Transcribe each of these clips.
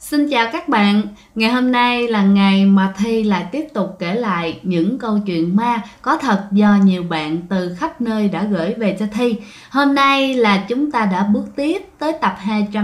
Xin chào các bạn, ngày hôm nay là ngày mà Thi lại tiếp tục kể lại những câu chuyện ma có thật do nhiều bạn từ khắp nơi đã gửi về cho Thi. Hôm nay là chúng ta đã bước tiếp tới tập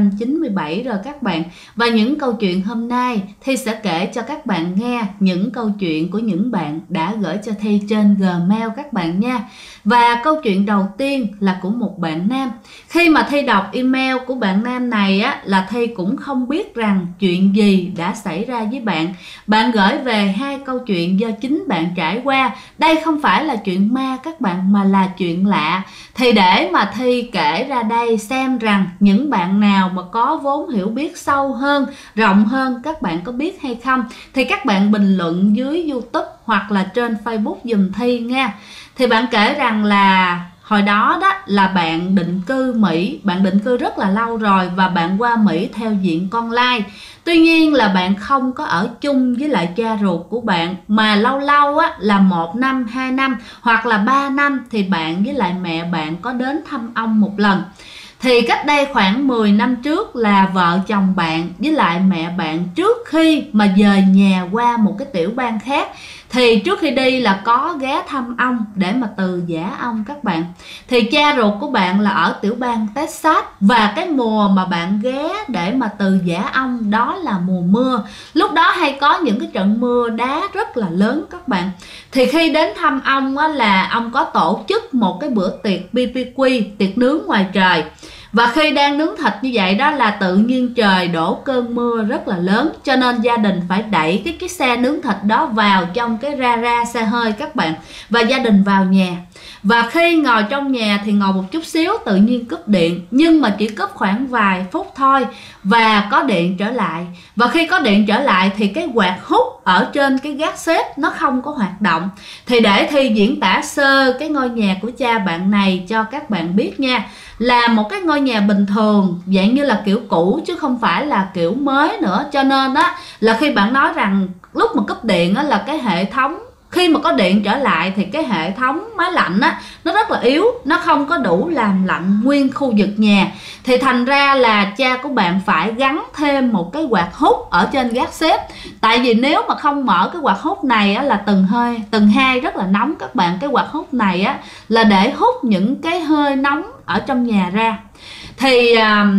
297 rồi các bạn. Và những câu chuyện hôm nay Thi sẽ kể cho các bạn nghe những câu chuyện của những bạn đã gửi cho Thi trên Gmail các bạn nha. Và câu chuyện đầu tiên là của một bạn nam. Khi mà Thi đọc email của bạn nam này á, là Thi cũng không biết rằng chuyện gì đã xảy ra với bạn. Bạn gửi về hai câu chuyện do chính bạn trải qua. Đây không phải là chuyện ma các bạn, mà là chuyện lạ. Thì để mà Thi kể ra đây xem rằng những bạn nào mà có vốn hiểu biết sâu hơn, rộng hơn, các bạn có biết hay không, thì các bạn bình luận dưới YouTube hoặc là trên Facebook giùm Thi nha. Thì bạn kể rằng là hồi đó đó là bạn định cư Mỹ, bạn định cư rất là lâu rồi và bạn qua Mỹ theo diện con lai. Tuy nhiên là bạn không có ở chung với lại cha ruột của bạn, mà lâu lâu á, là 1 năm, 2 năm hoặc là 3 năm thì bạn với lại mẹ bạn có đến thăm ông một lần. Thì cách đây khoảng 10 năm trước là vợ chồng bạn với lại mẹ bạn trước khi mà dời nhà qua một cái tiểu bang khác, thì trước khi đi là có ghé thăm ông để mà từ giã ông các bạn. Thì cha ruột của bạn là ở tiểu bang Texas, và cái mùa mà bạn ghé để mà từ giã ông đó là mùa mưa. Lúc đó hay có những cái trận mưa đá rất là lớn các bạn. Thì khi đến thăm ông á, là ông có tổ chức một cái bữa tiệc BBQ, tiệc nướng ngoài trời. Và khi đang nướng thịt như vậy đó là tự nhiên trời đổ cơn mưa rất là lớn, cho nên gia đình phải đẩy cái xe nướng thịt đó vào trong cái ra xe hơi các bạn. Và gia đình vào nhà. Và khi ngồi trong nhà thì ngồi một chút xíu tự nhiên cúp điện, nhưng mà chỉ cúp khoảng vài phút thôi và có điện trở lại. Và khi có điện trở lại thì cái quạt hút ở trên cái gác xếp nó không có hoạt động. Thì để Thi diễn tả sơ cái ngôi nhà của cha bạn này cho các bạn biết nha, là một cái ngôi nhà bình thường, dạng như là kiểu cũ chứ không phải là kiểu mới nữa. Cho nên á là khi bạn nói rằng lúc mà cúp điện á, là cái hệ thống, khi mà có điện trở lại thì cái hệ thống máy lạnh á nó rất là yếu, nó không có đủ làm lạnh nguyên khu vực nhà. Thì thành ra là cha của bạn phải gắn thêm một cái quạt hút ở trên gác xếp. Tại vì nếu mà không mở cái quạt hút này á, là tầng 2 rất là nóng các bạn. Cái quạt hút này á là để hút những cái hơi nóng ở trong nhà ra. Thì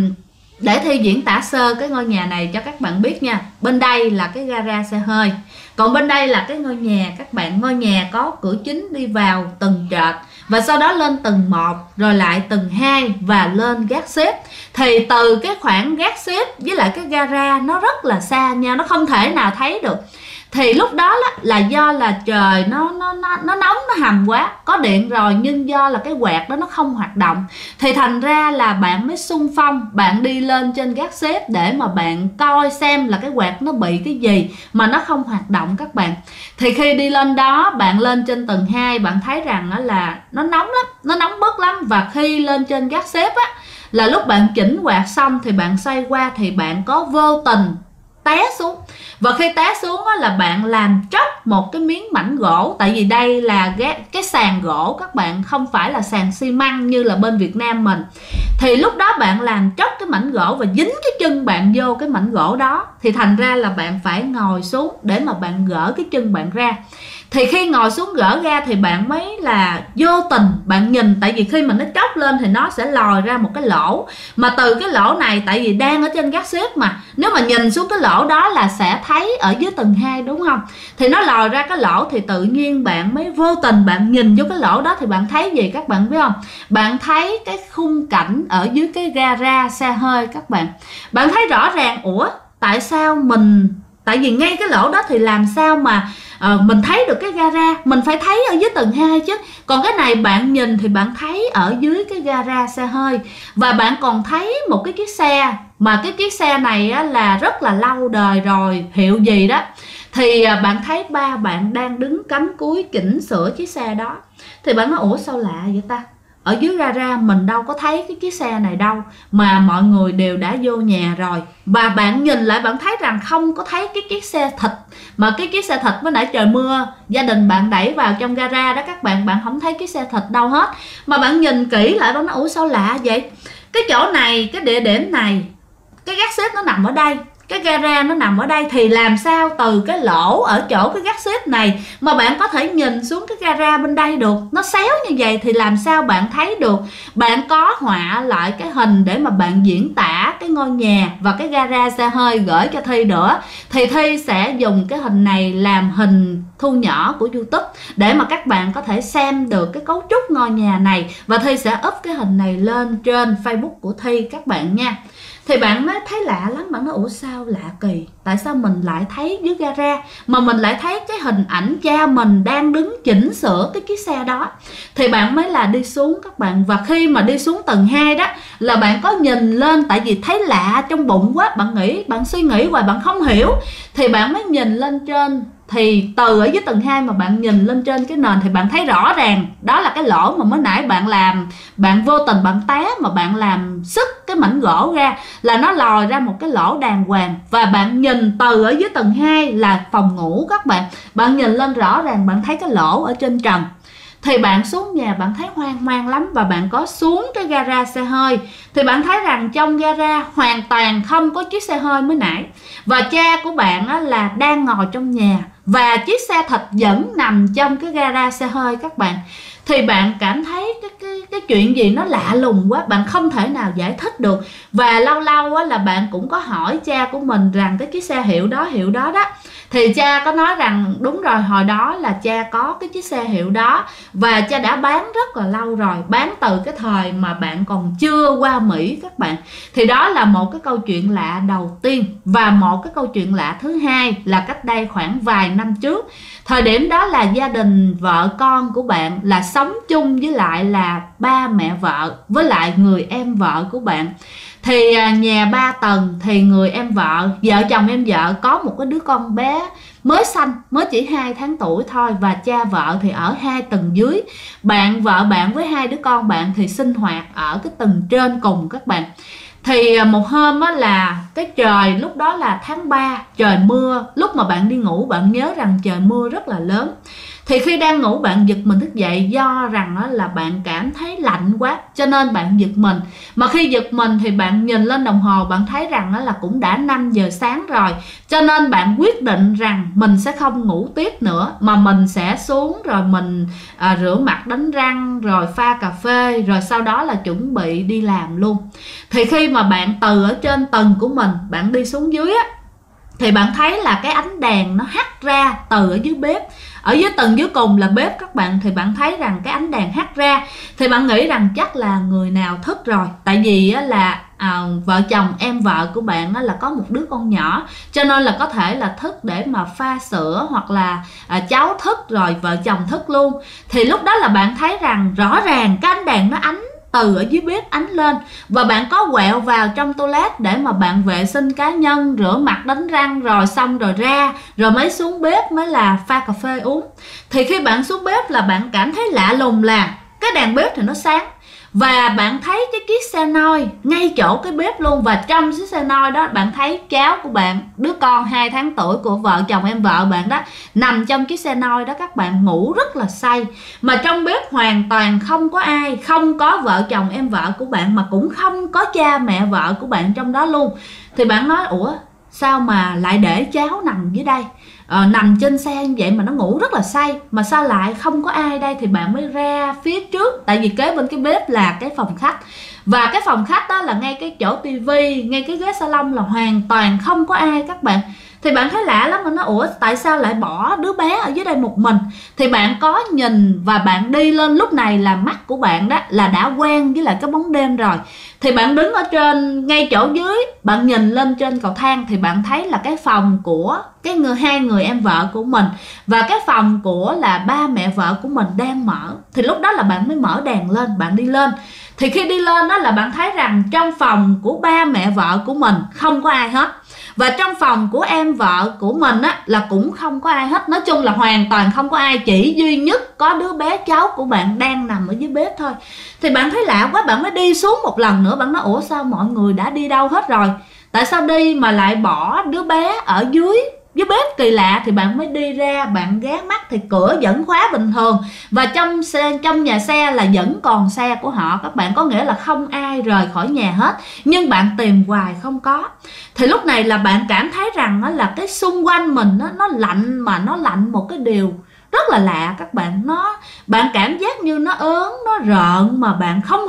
để Thi diễn tả sơ cái ngôi nhà này cho các bạn biết nha. Bên đây là cái gara xe hơi, còn bên đây là cái ngôi nhà các bạn. Ngôi nhà có cửa chính đi vào tầng trệt, và sau đó lên tầng 1, rồi lại tầng 2 và lên gác xếp. Thì từ cái khoảng gác xếp với lại cái gara nó rất là xa nhau, nó không thể nào thấy được. Thì lúc đó là do là trời nó nóng, nó hầm quá. Có điện rồi nhưng do là cái quạt đó nó không hoạt động, thì thành ra là bạn mới xung phong, bạn đi lên trên gác xếp để mà bạn coi xem là cái quạt nó bị cái gì mà nó không hoạt động các bạn. Thì khi đi lên đó, bạn lên trên tầng 2, bạn thấy rằng là nó nóng lắm, nó nóng bức lắm. Và khi lên trên gác xếp á, là lúc bạn chỉnh quạt xong thì bạn xoay qua thì bạn có vô tình té xuống. Và khi té xuống á, là bạn làm tróc một cái miếng mảnh gỗ. Tại vì đây là cái sàn gỗ các bạn, không phải là sàn xi măng như là bên Việt Nam mình. Thì lúc đó bạn làm tróc cái mảnh gỗ và dính cái chân bạn vô cái mảnh gỗ đó. Thì thành ra là bạn phải ngồi xuống để mà bạn gỡ cái chân bạn ra. Thì khi ngồi xuống gỡ ra thì bạn mới là vô tình bạn nhìn, tại vì khi mà nó tróc lên thì nó sẽ lòi ra một cái lỗ. Mà từ cái lỗ này, tại vì đang ở trên gác xếp mà, nếu mà nhìn xuống cái lỗ đó là sẽ thấy ở dưới tầng 2 đúng không? Thì nó lòi ra cái lỗ thì tự nhiên bạn mới vô tình bạn nhìn vô cái lỗ đó. Thì bạn thấy gì các bạn biết không? Bạn thấy cái khung cảnh ở dưới cái gara xe hơi các bạn. Bạn thấy rõ ràng, ủa tại sao tại vì ngay cái lỗ đó thì làm sao mà mình thấy được cái gara, mình phải thấy ở dưới tầng 2 chứ. Còn cái này bạn nhìn thì bạn thấy ở dưới cái gara xe hơi. Và bạn còn thấy một cái chiếc xe, mà cái chiếc xe này á, là rất là lâu đời rồi, hiệu gì đó. Thì bạn thấy ba bạn đang đứng cắm cúi chỉnh sửa chiếc xe đó. Thì bạn nói ủa sao lạ vậy ta? Ở dưới gara mình đâu có thấy cái chiếc xe này đâu, mà mọi người đều đã vô nhà rồi. Và bạn nhìn lại bạn thấy rằng không có thấy cái chiếc xe thịt, mà cái chiếc xe thịt mới nãy trời mưa gia đình bạn đẩy vào trong gara đó các bạn, bạn không thấy cái xe thịt đâu hết. Mà bạn nhìn kỹ lại bạn nói ủa sao lạ vậy? Cái chỗ này, cái địa điểm này, cái gác xếp nó nằm ở đây, cái gara nó nằm ở đây, thì làm sao từ cái lỗ ở chỗ cái gác xếp này mà bạn có thể nhìn xuống cái gara bên đây được? Nó xéo như vậy thì làm sao bạn thấy được? Bạn có họa lại cái hình để mà bạn diễn tả cái ngôi nhà và cái gara xe hơi gửi cho Thi nữa, thì Thi sẽ dùng cái hình này làm hình thu nhỏ của YouTube để mà các bạn có thể xem được cái cấu trúc ngôi nhà này, và Thi sẽ up cái hình này lên trên Facebook của Thi các bạn nha. Thì bạn mới thấy lạ lắm, bạn nói ủa sao lạ kỳ, tại sao mình lại thấy dưới gara mà mình lại thấy cái hình ảnh cha mình đang đứng chỉnh sửa cái chiếc xe đó. Thì bạn mới là đi xuống các bạn, và khi mà đi xuống tầng 2 đó là bạn có nhìn lên, tại vì thấy lạ trong bụng quá, bạn suy nghĩ hoài bạn không hiểu, thì bạn mới nhìn lên trên. Thì từ ở dưới tầng 2 mà bạn nhìn lên trên cái nền thì bạn thấy rõ ràng đó là cái lỗ mà mới nãy bạn làm, bạn vô tình bạn té mà bạn làm sức cái mảnh gỗ ra, là nó lòi ra một cái lỗ đàng hoàng. Và bạn nhìn từ ở dưới tầng 2 là phòng ngủ các bạn, bạn nhìn lên rõ ràng bạn thấy cái lỗ ở trên trần. Thì bạn xuống nhà bạn thấy hoang mang lắm, và bạn có xuống cái gara xe hơi thì bạn thấy rằng trong gara hoàn toàn không có chiếc xe hơi mới nãy, và cha của bạn là đang ngồi trong nhà và chiếc xe thật vẫn nằm trong cái gara xe hơi các bạn. Thì bạn cảm thấy cái chuyện gì nó lạ lùng quá, bạn không thể nào giải thích được. Và lâu lâu là bạn cũng có hỏi cha của mình rằng cái chiếc xe hiệu đó đó, thì cha có nói rằng đúng rồi, hồi đó là cha có cái chiếc xe hiệu đó và cha đã bán rất là lâu rồi, bán từ cái thời mà bạn còn chưa qua Mỹ các bạn. Thì đó là một cái câu chuyện lạ đầu tiên. Và một cái câu chuyện lạ thứ hai là cách đây khoảng vài năm trước, thời điểm đó là gia đình vợ con của bạn là sống chung với lại là ba mẹ vợ với lại người em vợ của bạn. Thì nhà 3 tầng, thì người em vợ chồng em vợ có một cái đứa con bé mới sanh, mới chỉ 2 tháng tuổi thôi, và cha vợ thì ở 2 tầng dưới. Vợ bạn với 2 đứa con bạn thì sinh hoạt ở cái tầng trên cùng các bạn. Thì một hôm là cái trời lúc đó là tháng 3, trời mưa, lúc mà bạn đi ngủ bạn nhớ rằng trời mưa rất là lớn. Thì khi đang ngủ bạn giật mình thức dậy, do rằng là bạn cảm thấy lạnh quá cho nên bạn giật mình. Mà khi giật mình thì bạn nhìn lên đồng hồ, bạn thấy rằng là cũng đã 5 giờ sáng rồi, cho nên bạn quyết định rằng mình sẽ không ngủ tiếp nữa, mà mình sẽ xuống rồi mình rửa mặt đánh răng rồi pha cà phê, rồi sau đó là chuẩn bị đi làm luôn. Thì khi mà bạn từ ở trên tầng của mình bạn đi xuống dưới thì bạn thấy là cái ánh đèn nó hắt ra từ ở dưới bếp. Ở dưới tầng dưới cùng là bếp các bạn, thì bạn thấy rằng cái ánh đèn hắt ra, thì bạn nghĩ rằng chắc là người nào thức rồi. Tại vì là vợ chồng em vợ của bạn là có một đứa con nhỏ, cho nên là có thể là thức để mà pha sữa, hoặc là cháu thức rồi vợ chồng thức luôn. Thì lúc đó là bạn thấy rằng rõ ràng cái ánh đèn nó ánh từ ở dưới bếp ánh lên, và bạn có quẹo vào trong toilet để mà bạn vệ sinh cá nhân, rửa mặt đánh răng rồi xong rồi ra, rồi mới xuống bếp mới là pha cà phê uống. Thì khi bạn xuống bếp là bạn cảm thấy lạ lùng là cái đèn bếp thì nó sáng, và bạn thấy cái chiếc xe nôi ngay chỗ cái bếp luôn. Và trong chiếc xe nôi đó bạn thấy cháu của bạn, đứa con 2 tháng tuổi của vợ chồng em vợ bạn đó, nằm trong chiếc xe nôi đó các bạn, ngủ rất là say. Mà trong bếp hoàn toàn không có ai, không có vợ chồng em vợ của bạn, mà cũng không có cha mẹ vợ của bạn trong đó luôn. Thì bạn nói ủa sao mà lại để cháu nằm dưới đây, nằm trên xe như vậy mà nó ngủ rất là say, mà sao lại không có ai đây? Thì bạn mới ra phía trước, tại vì kế bên cái bếp là cái phòng khách, và cái phòng khách đó là ngay cái chỗ tivi, ngay cái ghế salon là hoàn toàn không có ai các bạn. Thì bạn thấy lạ lắm, mình nói ủa tại sao lại bỏ đứa bé ở dưới đây một mình? Thì bạn có nhìn và bạn đi lên, lúc này là mắt của bạn đó là đã quen với lại cái bóng đêm rồi. Thì bạn đứng ở trên ngay chỗ dưới, bạn nhìn lên trên cầu thang thì bạn thấy là cái phòng của hai người em vợ của mình và cái phòng của là ba mẹ vợ của mình đang mở. Thì lúc đó là bạn mới mở đèn lên, bạn đi lên. Thì khi đi lên đó là bạn thấy rằng trong phòng của ba mẹ vợ của mình không có ai hết, và trong phòng của em vợ của mình là cũng không có ai hết. Nói chung là hoàn toàn không có ai, chỉ duy nhất có đứa bé cháu của bạn đang nằm ở dưới bếp thôi. Thì bạn thấy lạ quá, bạn mới đi xuống một lần nữa, bạn nói ủa sao mọi người đã đi đâu hết rồi, tại sao đi mà lại bỏ đứa bé ở dưới dưới bếp kỳ lạ thì bạn mới đi ra, bạn ghé mắt thì cửa vẫn khóa bình thường, và trong nhà xe là vẫn còn xe của họ các bạn, có nghĩa là không ai rời khỏi nhà hết, nhưng bạn tìm hoài không có. Thì lúc này là bạn cảm thấy rằng đó là cái xung quanh mình nó lạnh, mà nó lạnh một cái điều rất là lạ các bạn. Bạn cảm giác như nó ớn, nó rợn, mà bạn không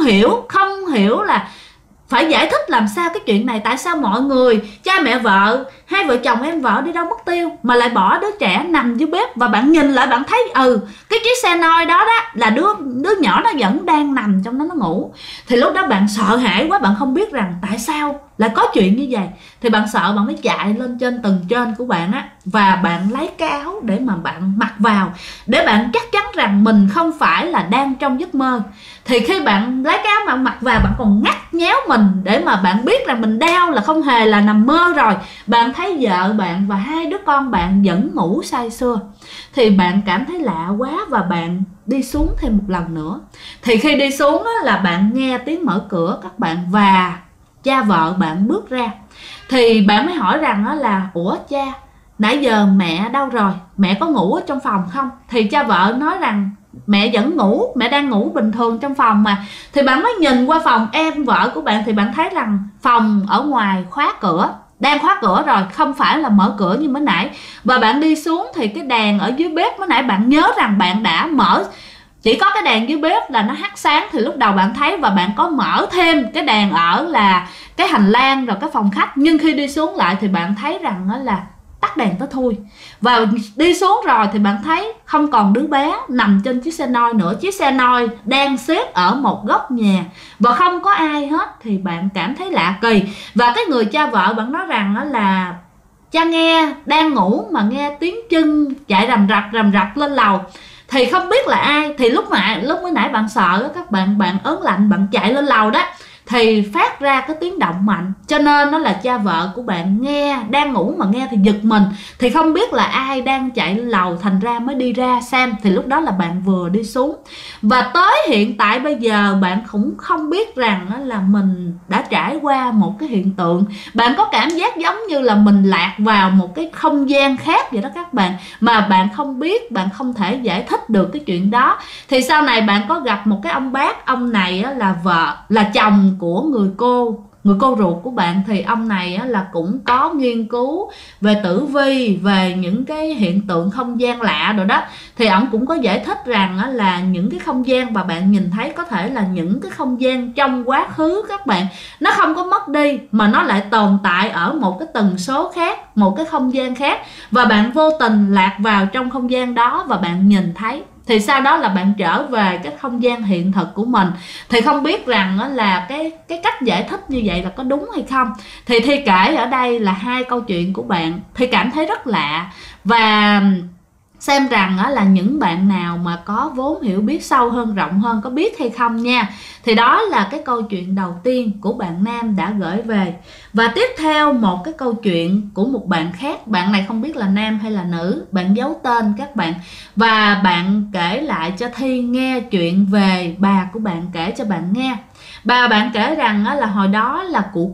hiểu là phải giải thích làm sao cái chuyện này. Tại sao mọi người, cha mẹ vợ, hai vợ chồng em vợ đi đâu mất tiêu mà lại bỏ đứa trẻ nằm dưới bếp, và bạn nhìn lại bạn thấy cái chiếc xe noi đó là đứa nhỏ nó vẫn đang nằm trong đó, nó ngủ. Thì lúc đó bạn sợ hãi quá, bạn không biết rằng tại sao lại có chuyện như vậy. Thì bạn sợ, bạn mới chạy lên trên tầng trên của bạn á, và bạn lấy cái áo để mà bạn mặc vào, để bạn chắc chắn rằng mình không phải là đang trong giấc mơ. Thì khi bạn lấy cái áo mà mặc vào, bạn còn ngắt nhéo mình để mà bạn biết rằng mình đau, là không hề là nằm mơ rồi. Bạn thấy vợ bạn và hai đứa con bạn vẫn ngủ say sưa. Thì bạn cảm thấy lạ quá, và bạn đi xuống thêm một lần nữa. Thì khi đi xuống là bạn nghe tiếng mở cửa các bạn, và cha vợ bạn bước ra. Thì bạn mới hỏi rằng là ủa cha, nãy giờ mẹ đâu rồi, mẹ có ngủ ở trong phòng không? Thì cha vợ nói rằng mẹ vẫn ngủ, mẹ đang ngủ bình thường trong phòng mà. Thì bạn mới nhìn qua phòng em vợ của bạn, thì bạn thấy rằng phòng ở ngoài khóa cửa, đang khóa cửa rồi, không phải là mở cửa như mới nãy. Và bạn đi xuống thì cái đèn ở dưới bếp mới nãy bạn nhớ rằng bạn đã mở, chỉ có cái đèn dưới bếp là nó hắt sáng, thì lúc đầu bạn thấy, và bạn có mở thêm cái đèn ở là cái hành lang rồi cái phòng khách. Nhưng khi đi xuống lại thì bạn thấy rằng đó là tắt đèn tới thui. Và đi xuống rồi thì bạn thấy không còn đứa bé nằm trên chiếc xe noi nữa. Chiếc xe noi đang xếp ở một góc nhà và không có ai hết. Thì bạn cảm thấy lạ kỳ. Và cái người cha vợ bạn nói rằng đó là cha nghe đang ngủ mà nghe tiếng chân chạy rầm rập lên lầu, thì không biết là ai. Thì lúc mới nãy bạn sợ các bạn ớn lạnh, bạn chạy lên lầu đó, thì phát ra cái tiếng động mạnh, cho nên nó là cha vợ của bạn nghe, đang ngủ mà nghe thì giật mình, thì không biết là ai đang chạy lên lầu, thành ra mới đi ra xem. Thì lúc đó là bạn vừa đi xuống. Và tới hiện tại bây giờ bạn cũng không biết rằng là mình đã trải qua một cái hiện tượng. Bạn có cảm giác giống như là mình lạc vào một cái không gian khác vậy đó các bạn, mà bạn không biết, bạn không thể giải thích được cái chuyện đó. Thì sau này bạn có gặp một cái ông bác, ông này là chồng của người cô ruột của bạn. Thì ông này là cũng có nghiên cứu về tử vi, về những cái hiện tượng không gian lạ rồi đó. Thì ông cũng có giải thích rằng là những cái không gian mà bạn nhìn thấy có thể là những cái không gian trong quá khứ các bạn, nó không có mất đi mà nó lại tồn tại ở một cái tần số khác, một cái không gian khác, và bạn vô tình lạc vào trong không gian đó và bạn nhìn thấy. Thì sau đó là bạn trở về cái không gian hiện thực của mình. Thì không biết rằng là cái cách giải thích như vậy là có đúng hay không. Thì Thi kể ở đây là hai câu chuyện của bạn, Thi cảm thấy rất lạ. Và xem rằng là những bạn nào mà có vốn hiểu biết sâu hơn, rộng hơn, có biết hay không nha. Thì đó là cái câu chuyện đầu tiên của bạn nam đã gửi về. Và tiếp theo một cái câu chuyện của một bạn khác. Bạn này không biết là nam hay là nữ, bạn giấu tên các bạn. Và bạn kể lại cho Thi nghe chuyện về bà của bạn kể cho bạn nghe. Bà bạn kể rằng là hồi đó là cụ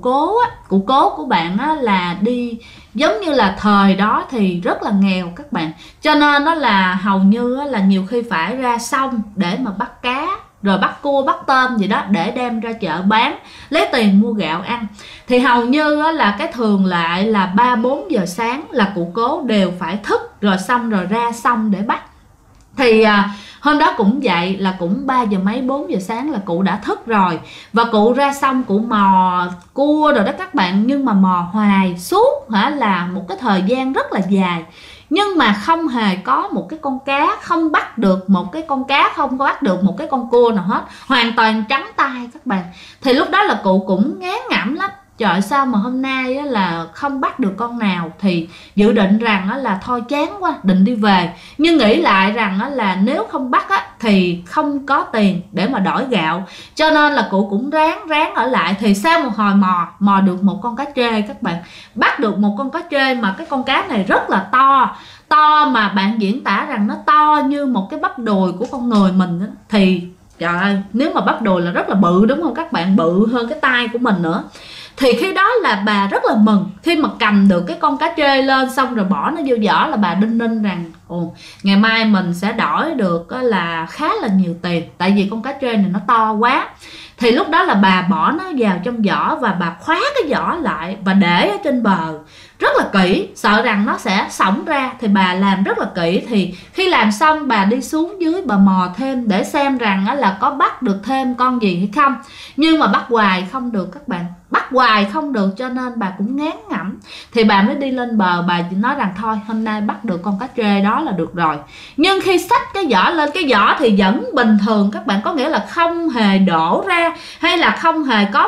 cố của bạn là đi, giống như là thời đó thì rất là nghèo các bạn, cho nên đó là hầu như là nhiều khi phải ra sông để mà bắt cá, rồi bắt cua bắt tôm gì đó để đem ra chợ bán, lấy tiền mua gạo ăn. Thì hầu như là cái thường lại là 3-4 giờ sáng là cụ cố đều phải thức, rồi xong rồi ra sông để bắt. Thì hôm đó cũng vậy, là cũng 3 giờ mấy 4 giờ sáng là cụ đã thức rồi. Và cụ ra xong cụ mò cua rồi đó các bạn, nhưng mà mò hoài suốt là một cái thời gian rất là dài, nhưng mà không hề có một cái con cá, không bắt được một cái con cá, không có bắt được một cái con cua nào hết, hoàn toàn trắng tay các bạn. Thì lúc đó là cụ cũng ngán ngẩm lắm, trời sao mà hôm nay là không bắt được con nào. Thì dự định rằng là thôi chán quá, định đi về. Nhưng nghĩ lại rằng là nếu không bắt thì không có tiền để mà đổi gạo, cho nên là cụ cũng ráng ở lại. Thì sau một hồi mò được một con cá trê các bạn, bắt được một con cá trê mà cái con cá này rất là to mà bạn diễn tả rằng nó to như một cái bắp đùi của con người mình. Thì trời ơi, nếu mà bắp đùi là rất là bự đúng không các bạn, bự hơn cái tay của mình nữa. Thì khi đó là bà rất là mừng, khi mà cầm được cái con cá trê lên xong rồi bỏ nó vô giỏ là bà đinh ninh rằng ồ, ngày mai mình sẽ đổi được là khá là nhiều tiền, tại vì con cá trê này nó to quá. Thì lúc đó là bà bỏ nó vào trong giỏ và bà khóa cái giỏ lại và để ở trên bờ rất là kỹ, sợ rằng nó sẽ xổng ra. Thì bà làm rất là kỹ. Thì khi làm xong bà đi xuống dưới bà mò thêm để xem rằng là có bắt được thêm con gì hay không. Nhưng mà bắt hoài không được các bạn, bắt hoài không được, cho nên bà cũng ngán ngẩm. Thì bà mới đi lên bờ, bà chỉ nói rằng thôi hôm nay bắt được con cá trê đó là được rồi. Nhưng khi xách cái giỏ lên, cái giỏ thì vẫn bình thường các bạn, có nghĩa là không hề đổ ra hay là không hề có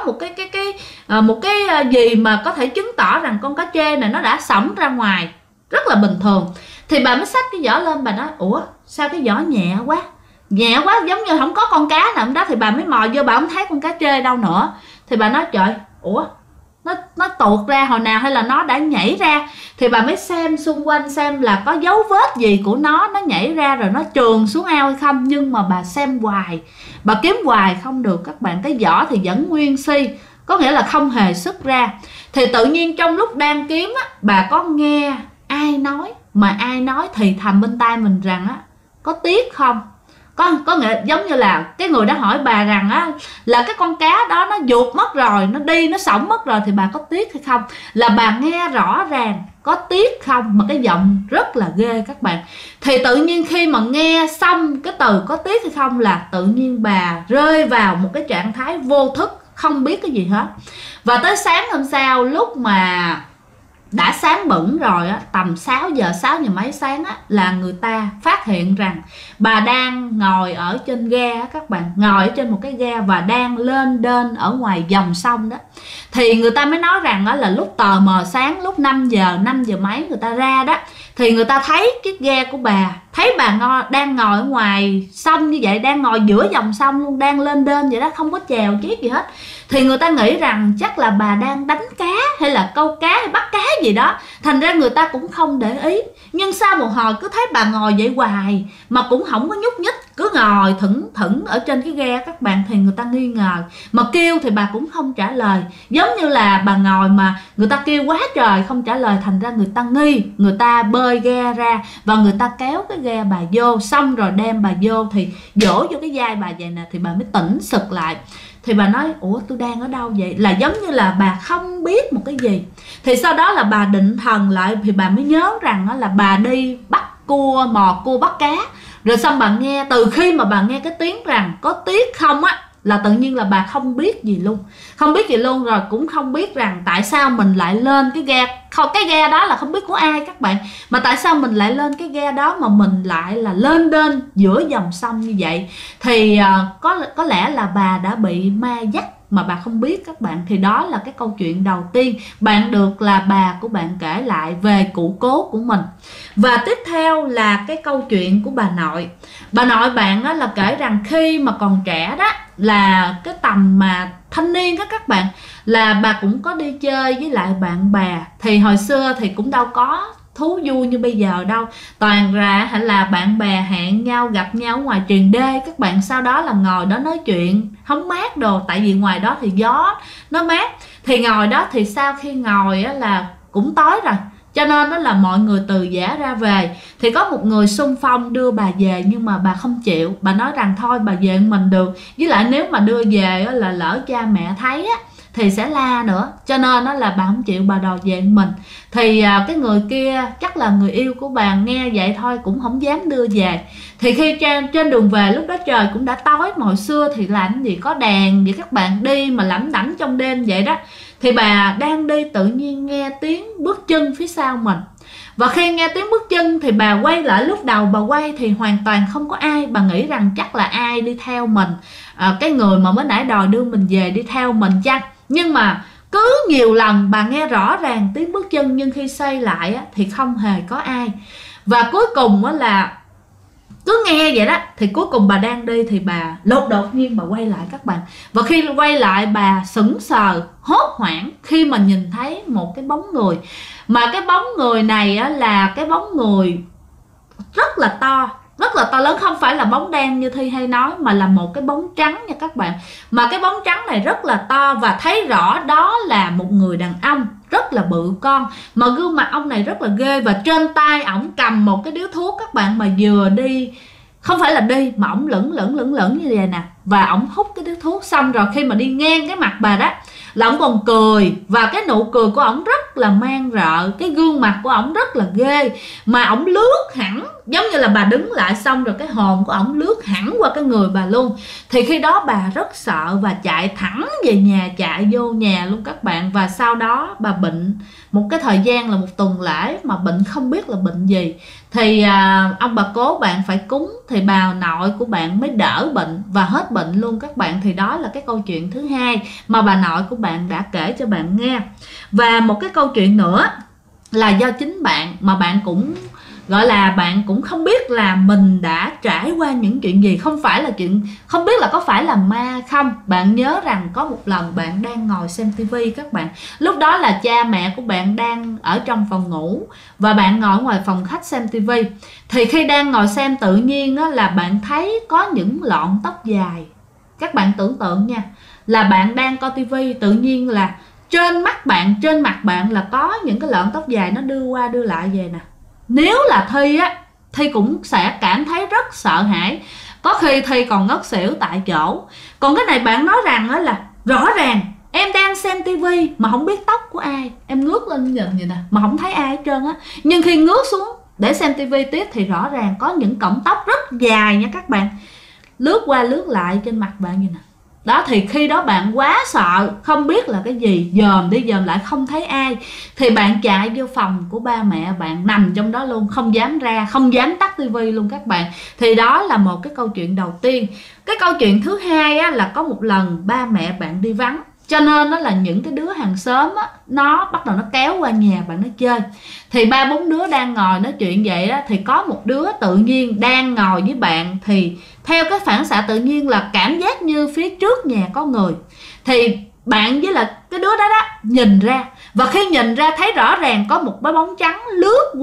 một cái gì mà có thể chứng tỏ rằng con cá trê này nó đã xổng ra ngoài, rất là bình thường. Thì bà mới xách cái giỏ lên, bà nói ủa sao cái giỏ nhẹ quá, nhẹ quá, giống như không có con cá nào đó. Thì bà mới mò vô, bà không thấy con cá trê đâu nữa. Thì bà nói trời, ủa nó tuột ra hồi nào hay là nó đã nhảy ra. Thì bà mới xem xung quanh xem là có dấu vết gì của nó nhảy ra rồi nó trườn xuống ao hay không. Nhưng mà bà xem hoài, bà kiếm hoài không được các bạn. Cái giỏ thì vẫn nguyên si, có nghĩa là không hề xuất ra. Thì tự nhiên trong lúc đang kiếm á, bà có nghe ai nói, mà ai nói thì thầm bên tai mình rằng á, có tiếc không? Có nghĩa giống như là cái người đã hỏi bà rằng á, là cái con cá đó nó vụt mất rồi, nó đi nó xổng mất rồi, thì bà có tiếc hay không? Là bà nghe rõ ràng có tiếc không, mà cái giọng rất là ghê các bạn. Thì tự nhiên khi mà nghe xong cái từ có tiếc hay không là tự nhiên bà rơi vào một cái trạng thái vô thức, không biết cái gì hết. Và tới sáng hôm sau, lúc mà đã sáng bẩn rồi á, tầm 6 giờ mấy sáng á, là người ta phát hiện rằng bà đang ngồi ở trên ghe á, các bạn, ngồi ở trên một cái ghe và đang lên đên ở ngoài dòng sông đó. Thì người ta mới nói rằng á, là lúc tờ mờ sáng, lúc 5 giờ mấy người ta ra đó, thì người ta thấy chiếc ghe của bà, thấy bà đang ngồi ở ngoài sông như vậy, đang ngồi giữa dòng sông luôn, đang lên đên vậy đó, không có chèo chiếc gì hết. Thì người ta nghĩ rằng chắc là bà đang đánh cá hay là câu cá hay bắt cá gì đó, thành ra người ta cũng không để ý. Nhưng sau một hồi cứ thấy bà ngồi vậy hoài mà cũng không có nhúc nhích, cứ ngồi thẫn ở trên cái ghe các bạn. Thì người ta nghi ngờ, mà kêu thì bà cũng không trả lời, giống như là bà ngồi mà người ta kêu quá trời không trả lời, thành ra người ta nghi. Người ta bơi ghe ra và người ta kéo cái ghe bà vô, xong rồi đem bà vô thì vỗ vô cái vai bà vậy nè, thì bà mới tỉnh sực lại. Thì bà nói ủa tôi đang ở đâu vậy, là giống như là bà không biết một cái gì. Thì sau đó là bà định thần lại, thì bà mới nhớ rằng là bà đi bắt cua, mò cua bắt cá. Rồi xong bà nghe, từ khi mà bà nghe cái tiếng rằng có tiếc không á, là tự nhiên là bà không biết gì luôn. Không biết gì luôn, rồi cũng không biết rằng tại sao mình lại lên cái ghe. Cái ghe đó là không biết của ai các bạn, mà tại sao mình lại lên cái ghe đó mà mình lại là lên đên giữa dòng sông như vậy. Thì có lẽ là bà đã bị ma dắt mà bà không biết các bạn. Thì đó là cái câu chuyện đầu tiên bạn được là bà của bạn kể lại về cụ cố của mình. Và tiếp theo là cái câu chuyện của bà nội. Bà nội bạn là kể rằng khi mà còn trẻ đó, là cái tầm mà thanh niên đó các bạn, là bà cũng có đi chơi với lại bạn bè. Thì hồi xưa thì cũng đâu có thú vui như bây giờ đâu, toàn ra hay là bạn bè hẹn nhau gặp nhau ở ngoài truyền đê các bạn, sau đó là ngồi đó nói chuyện hóng mát đồ, tại vì ngoài đó thì gió nó mát. Thì ngồi đó, thì sau khi ngồi á, là cũng tối rồi, cho nên đó là mọi người từ giã ra về. Thì có một người xung phong đưa bà về, nhưng mà bà không chịu. Bà nói rằng thôi bà về mình được, với lại nếu mà đưa về á, là lỡ cha mẹ thấy á, thì sẽ la nữa, cho nên đó là bà không chịu, bà đòi về mình. Thì cái người kia chắc là người yêu của bà nghe vậy thôi cũng không dám đưa về. Thì khi trên đường về, lúc đó trời cũng đã tối, mà hồi xưa thì làm gì có đèn vậy các bạn, đi mà lẩm đẩm trong đêm vậy đó. Thì bà đang đi tự nhiên nghe tiếng bước chân phía sau mình. Và khi nghe tiếng bước chân thì bà quay lại, lúc đầu bà quay thì hoàn toàn không có ai. Bà nghĩ rằng chắc là ai đi theo mình, cái người mà mới nãy đòi đưa mình về đi theo mình chăng. Nhưng mà cứ nhiều lần bà nghe rõ ràng tiếng bước chân, nhưng khi xoay lại thì không hề có ai. Và cuối cùng là cứ nghe vậy đó, thì cuối cùng bà đang đi thì bà đột nhiên bà quay lại các bạn. Và khi quay lại bà sững sờ hốt hoảng khi mà nhìn thấy một cái bóng người. Mà cái bóng người này là cái bóng người rất là to, rất là to lớn, không phải là bóng đen như Thi hay nói, mà là một cái bóng trắng nha các bạn. Mà cái bóng trắng này rất là to và thấy rõ đó là một người đàn ông rất là bự con, mà gương mặt ông này rất là ghê. Và trên tay ổng cầm một cái điếu thuốc các bạn, mà vừa đi, không phải là đi mà ổng lửng như vậy nè, và ổng hút cái điếu thuốc xong rồi khi mà đi ngang cái mặt bà đó là ổng còn cười, và cái nụ cười của ổng rất là man rợ, cái gương mặt của ổng rất là ghê, mà ổng lướt hẳn, giống như là bà đứng lại xong rồi cái hồn của ổng lướt hẳn qua cái người bà luôn. Thì khi đó bà rất sợ và chạy thẳng về nhà, chạy vô nhà luôn các bạn. Và sau đó bà bệnh một cái thời gian là 1 tuần lễ, mà bệnh không biết là bệnh gì. Thì ông bà cố bạn phải cúng thì bà nội của bạn mới đỡ bệnh và hết bệnh luôn các bạn. Thì đó là cái câu chuyện thứ hai mà bà nội của bạn đã kể cho bạn nghe. Và một cái câu chuyện nữa là do chính bạn, mà bạn cũng gọi là bạn cũng không biết là mình đã trải qua những chuyện gì. Không phải là chuyện, không biết là có phải là ma không. Bạn nhớ rằng có một lần bạn đang ngồi xem tivi các bạn. Lúc đó là cha mẹ của bạn đang ở trong phòng ngủ và bạn ngồi ngoài phòng khách xem tivi. Thì khi đang ngồi xem tự nhiên á, là bạn thấy có những lọn tóc dài. Các bạn tưởng tượng nha, là bạn đang coi tivi, tự nhiên là trên mặt bạn là có những cái lọn tóc dài nó đưa qua đưa lại về nè. Nếu là Thi á, Thi cũng sẽ cảm thấy rất sợ hãi, có khi Thi còn ngất xỉu tại chỗ. Còn cái này bạn nói rằng á là rõ ràng em đang xem tivi mà không biết tóc của ai, em ngước lên nhìn vậy nè mà không thấy ai hết trơn á. Nhưng khi ngước xuống để xem tivi tiếp thì rõ ràng có những cọng tóc rất dài nha các bạn, lướt qua lướt lại trên mặt bạn vậy nè. Đó, thì khi đó bạn quá sợ, không biết là cái gì, dòm đi dòm lại không thấy ai, thì bạn chạy vô phòng của ba mẹ bạn, nằm trong đó luôn, không dám ra, không dám tắt tivi luôn các bạn. Thì đó là một cái câu chuyện đầu tiên. Cái câu chuyện thứ hai á, là có một lần ba mẹ bạn đi vắng, cho nên đó là những cái đứa hàng xóm á, nó bắt đầu nó kéo qua nhà bạn nó chơi. Thì 3-4 đứa đang ngồi nói chuyện vậy đó, thì có một đứa tự nhiên đang ngồi với bạn, thì theo cái phản xạ tự nhiên là cảm giác như phía trước nhà có người. Thì bạn với là cái đứa đó nhìn ra, và khi nhìn ra thấy rõ ràng có một cái bóng trắng lướt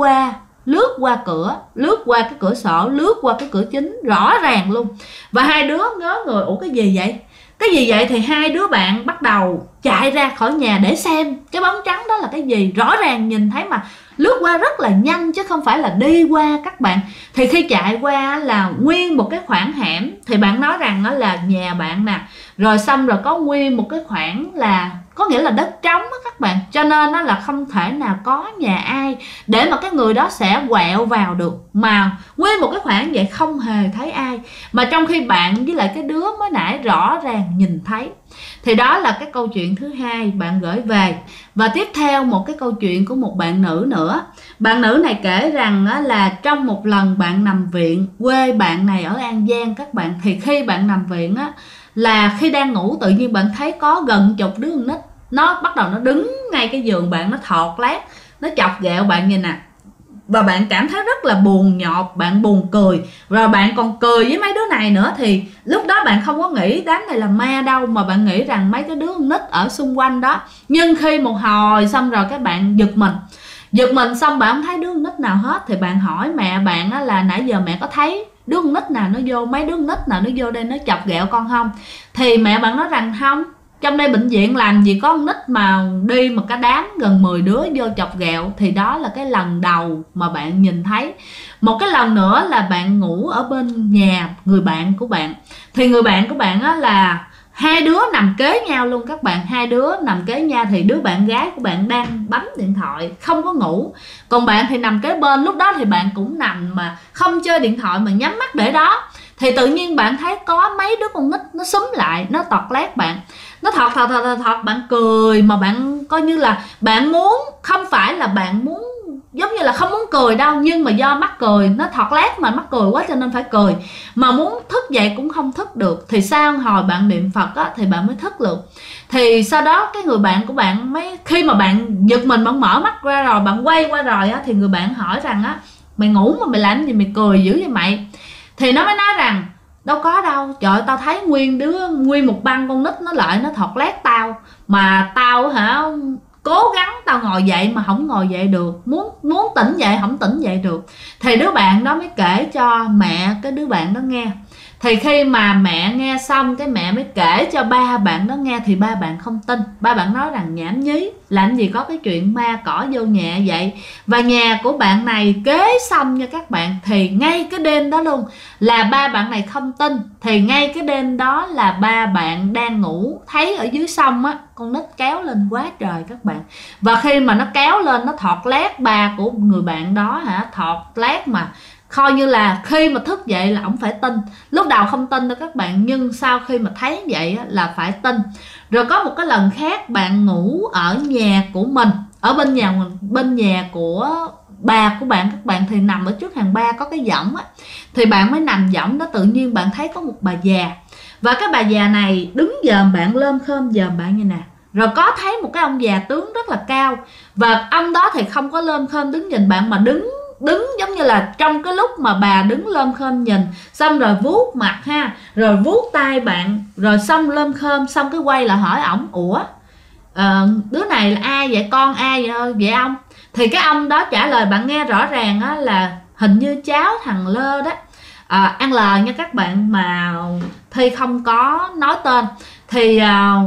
qua cửa, lướt qua cái cửa sổ, lướt qua cái cửa chính rõ ràng luôn. Và hai đứa ngớ người, ủa cái gì vậy? Cái gì vậy? Thì hai đứa bạn bắt đầu chạy ra khỏi nhà để xem cái bóng trắng đó là cái gì. Rõ ràng nhìn thấy mà lướt qua rất là nhanh chứ không phải là đi qua các bạn. Thì khi chạy qua là nguyên một cái khoảng hẻm, thì bạn nói rằng đó là nhà bạn nè, rồi xong rồi có nguyên một cái khoảng là có nghĩa là đất trống đó các bạn, cho nên nó là không thể nào có nhà ai để mà cái người đó sẽ quẹo vào được, mà nguyên một cái khoảng vậy không hề thấy ai, mà trong khi bạn với lại cái đứa mới nãy rõ ràng nhìn thấy. Thì đó là cái câu chuyện thứ hai bạn gửi về. Và tiếp theo một cái câu chuyện của một bạn nữ nữa. Bạn nữ này kể rằng là trong một lần bạn nằm viện, quê bạn này ở An Giang các bạn, thì khi bạn nằm viện á, là khi đang ngủ tự nhiên bạn thấy có gần chục đứa con nít nó bắt đầu nó đứng ngay cái giường bạn, nó thọt lát, nó chọc ghẹo bạn vậy nè. Và bạn cảm thấy rất là buồn nhột, bạn buồn cười, rồi bạn còn cười với mấy đứa này nữa. Thì lúc đó bạn không có nghĩ đám này là ma đâu, mà bạn nghĩ rằng mấy cái đứa con nít ở xung quanh đó. Nhưng khi một hồi xong rồi các bạn giật mình xong bạn không thấy đứa con nít nào hết, thì bạn hỏi mẹ bạn là nãy giờ mẹ có thấy đứa con nít nào nó vô, mấy đứa con nít nào nó vô đây nó chọc ghẹo con không? Thì mẹ bạn nói rằng không, trong đây bệnh viện làm gì có con nít mà đi một cái đám gần 10 đứa vô chọc ghẹo. Thì đó là cái lần đầu mà bạn nhìn thấy. Một cái lần nữa là bạn ngủ ở bên nhà người bạn của bạn. Thì người bạn của bạn là hai đứa nằm kế nhau luôn các bạn, hai đứa nằm kế nhau. Thì đứa bạn gái của bạn đang bấm điện thoại, không có ngủ, còn bạn thì nằm kế bên. Lúc đó thì bạn cũng nằm mà không chơi điện thoại mà nhắm mắt để đó. Thì tự nhiên bạn thấy có mấy đứa con nít nó xúm lại, nó tọt lét bạn, nó thọt, bạn cười mà bạn coi như là bạn muốn, không phải là bạn muốn giống như là không muốn cười đâu, nhưng mà do mắc cười, nó thọt lát mà mắc cười quá cho nên phải cười, mà muốn thức dậy cũng không thức được. Thì sau hồi bạn niệm Phật thì bạn mới thức được. Thì sau đó cái người bạn của bạn mới, khi mà bạn giật mình, bạn mở mắt ra rồi, bạn quay qua rồi thì người bạn hỏi rằng mày ngủ mà mày làm gì mày cười dữ vậy mày? Thì nó mới nói rằng đâu có đâu, trời, tao thấy nguyên một băng con nít nó lại nó thọt lét tao, mà tao cố gắng tao ngồi dậy mà không ngồi dậy được, muốn tỉnh dậy không tỉnh dậy được, thì đứa bạn đó mới kể cho mẹ cái đứa bạn đó nghe. Thì khi mà mẹ nghe xong, cái mẹ mới kể cho ba bạn đó nghe, thì ba bạn không tin. Ba bạn nói rằng nhảm nhí, làm gì có cái chuyện ma cỏ vô nhà vậy. Và nhà của bạn này kế xong nha các bạn, thì ngay cái đêm đó luôn là ba bạn này không tin. Thì ngay cái đêm đó là ba bạn đang ngủ, thấy ở dưới sông á, con nít kéo lên quá trời các bạn. Và khi mà nó kéo lên, nó thọt lát ba của người bạn đó thọt lát mà coi như là khi mà thức dậy là ổng phải tin. Lúc đầu không tin đâu các bạn, nhưng sau khi mà thấy vậy là phải tin. Rồi có một cái lần khác, bạn ngủ ở nhà của mình, ở bên nhà của bà của bạn các bạn, thì nằm ở trước hàng ba có cái võng á, thì bạn mới nằm võng đó, tự nhiên bạn thấy có một bà già, và cái bà già này đứng dòm bạn, lơm khơm dòm bạn như nè. Rồi có thấy một cái ông già tướng rất là cao, và ông đó thì không có lơm khơm đứng nhìn bạn, mà đứng giống như là trong cái lúc mà bà đứng lơm khơm nhìn, xong rồi vuốt mặt rồi vuốt tay bạn, rồi xong lơm khơm xong cái quay lại hỏi ổng: ủa đứa này là ai vậy, con ai vậy ông? Thì cái ông đó trả lời bạn nghe rõ ràng là hình như cháu thằng Lơ đó, ăn lời nha các bạn, mà Thi không có nói tên. Thì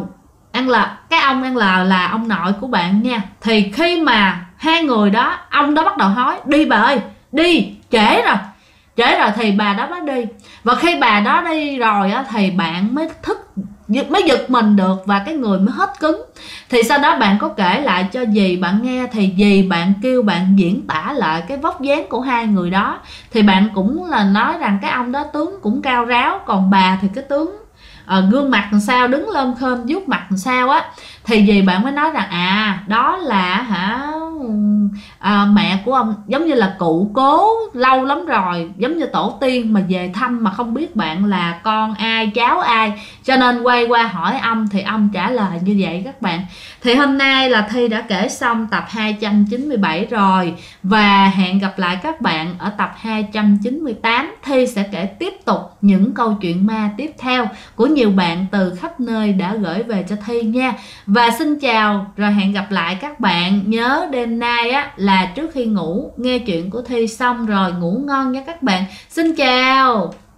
cái ông ăn lời là ông nội của bạn nha. Thì khi mà hai người đó, ông đó bắt đầu nói: đi bà ơi, đi, trễ rồi, thì bà đó mới đi. Và khi bà đó đi rồi thì bạn mới mới giật mình được, và cái người mới hết cứng. Thì sau đó bạn có kể lại cho dì bạn nghe, thì dì bạn kêu bạn diễn tả lại cái vóc dáng của hai người đó. Thì bạn cũng là nói rằng cái ông đó tướng cũng cao ráo, còn bà thì cái tướng gương mặt làm sao, đứng lơm khơm vuốt mặt làm sao á. Thì dì bạn mới nói rằng đó là mẹ của ông, giống như là cụ cố lâu lắm rồi, giống như tổ tiên mà về thăm mà không biết bạn là con ai cháu ai, cho nên quay qua hỏi ông, thì ông trả lời như vậy các bạn. Thì hôm nay là Thi đã kể xong tập 297 rồi, và hẹn gặp lại các bạn ở tập 298. Thi sẽ kể tiếp tục những câu chuyện ma tiếp theo của nhiều bạn từ khắp nơi đã gửi về cho Thi nha. Và xin chào, rồi hẹn gặp lại các bạn. Nhớ đêm nay là trước khi ngủ nghe chuyện của Thi xong rồi ngủ ngon nha các bạn. Xin chào.